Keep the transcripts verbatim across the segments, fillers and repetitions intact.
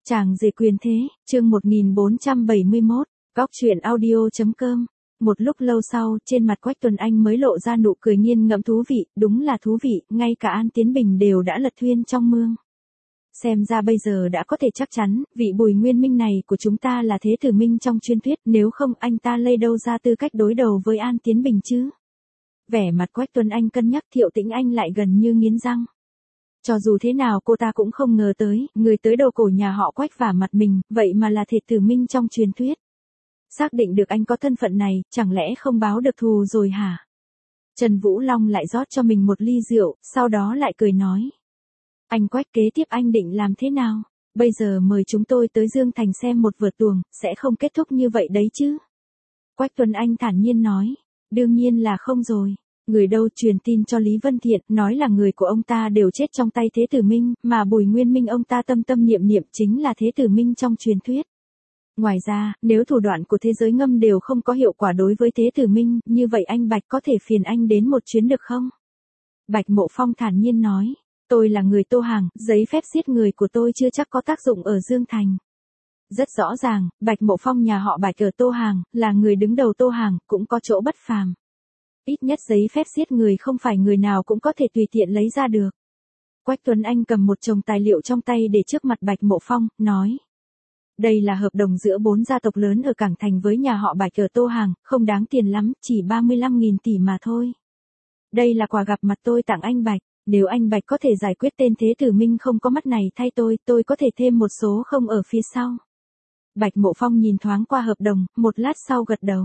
Chàng rể quyền thế, chương một nghìn bốn trăm bảy mươi mốt, góc truyện audio chấm com. Một lúc lâu sau, trên mặt Quách Tuấn Anh mới lộ ra nụ cười nghiền ngẫm thú vị, đúng là thú vị, ngay cả An Tiến Bình đều đã lật thuyền trong mương. Xem ra bây giờ đã có thể chắc chắn, vị Bùi Nguyên Minh này của chúng ta là thế tử minh trong truyền thuyết, nếu không anh ta lây đâu ra tư cách đối đầu với An Tiến Bình chứ. Vẻ mặt Quách Tuấn Anh cân nhắc, Thiệu Tĩnh Anh lại gần như nghiến răng. Cho dù thế nào cô ta cũng không ngờ tới, người tới đầu cổ nhà họ Quách vả mặt mình, vậy mà là thể tử minh trong truyền thuyết. Xác định được anh có thân phận này, chẳng lẽ không báo được thù rồi hả? Trần Vũ Long lại rót cho mình một ly rượu, sau đó lại cười nói. Anh Quách, kế tiếp anh định làm thế nào? Bây giờ mời chúng tôi tới Dương Thành xem một vở tuồng, sẽ không kết thúc như vậy đấy chứ? Quách Tuấn Anh thản nhiên nói. Đương nhiên là không rồi. Người đâu truyền tin cho Lý Vân Thiện, nói là người của ông ta đều chết trong tay Thế Tử Minh, mà Bùi Nguyên Minh ông ta tâm tâm niệm niệm chính là Thế Tử Minh trong truyền thuyết. Ngoài ra, nếu thủ đoạn của thế giới ngâm đều không có hiệu quả đối với Thế Tử Minh, như vậy anh Bạch có thể phiền anh đến một chuyến được không? Bạch Mộ Phong thản nhiên nói, tôi là người Tô Hàng, giấy phép giết người của tôi chưa chắc có tác dụng ở Dương Thành. Rất rõ ràng, Bạch Mộ Phong nhà họ Bạch ở Tô Hàng, là người đứng đầu Tô Hàng, cũng có chỗ bất phàm. Ít nhất giấy phép giết người không phải người nào cũng có thể tùy tiện lấy ra được. Quách Tuấn Anh cầm một chồng tài liệu trong tay để trước mặt Bạch Mộ Phong, nói. Đây là hợp đồng giữa bốn gia tộc lớn ở Cảng Thành với nhà họ Bạch ở Tô Hàng, không đáng tiền lắm, chỉ ba mươi lăm nghìn tỷ mà thôi. Đây là quà gặp mặt tôi tặng anh Bạch, nếu anh Bạch có thể giải quyết tên Thế Tử Minh không có mắt này thay tôi, tôi có thể thêm một số không ở phía sau. Bạch Mộ Phong nhìn thoáng qua hợp đồng, một lát sau gật đầu.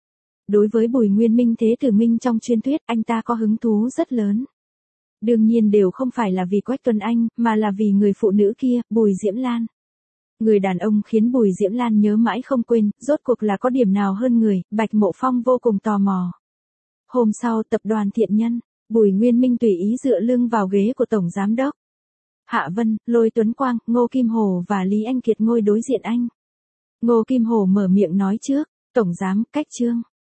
Đối với Bùi Nguyên Minh Thế Tử Minh trong truyền thuyết, anh ta có hứng thú rất lớn. Đương nhiên đều không phải là vì Quách Tuấn Anh, mà là vì người phụ nữ kia, Bùi Diễm Lan. Người đàn ông khiến Bùi Diễm Lan nhớ mãi không quên, rốt cuộc là có điểm nào hơn người, Bạch Mộ Phong vô cùng tò mò. Hôm sau, tập đoàn Thiện Nhân, Bùi Nguyên Minh tùy ý dựa lưng vào ghế của Tổng Giám Đốc. Hạ Vân, Lôi Tuấn Quang, Ngô Kim Hồ và Lý Anh Kiệt ngồi đối diện anh. Ngô Kim Hồ mở miệng nói trước, Tổng Giám, cách Trương.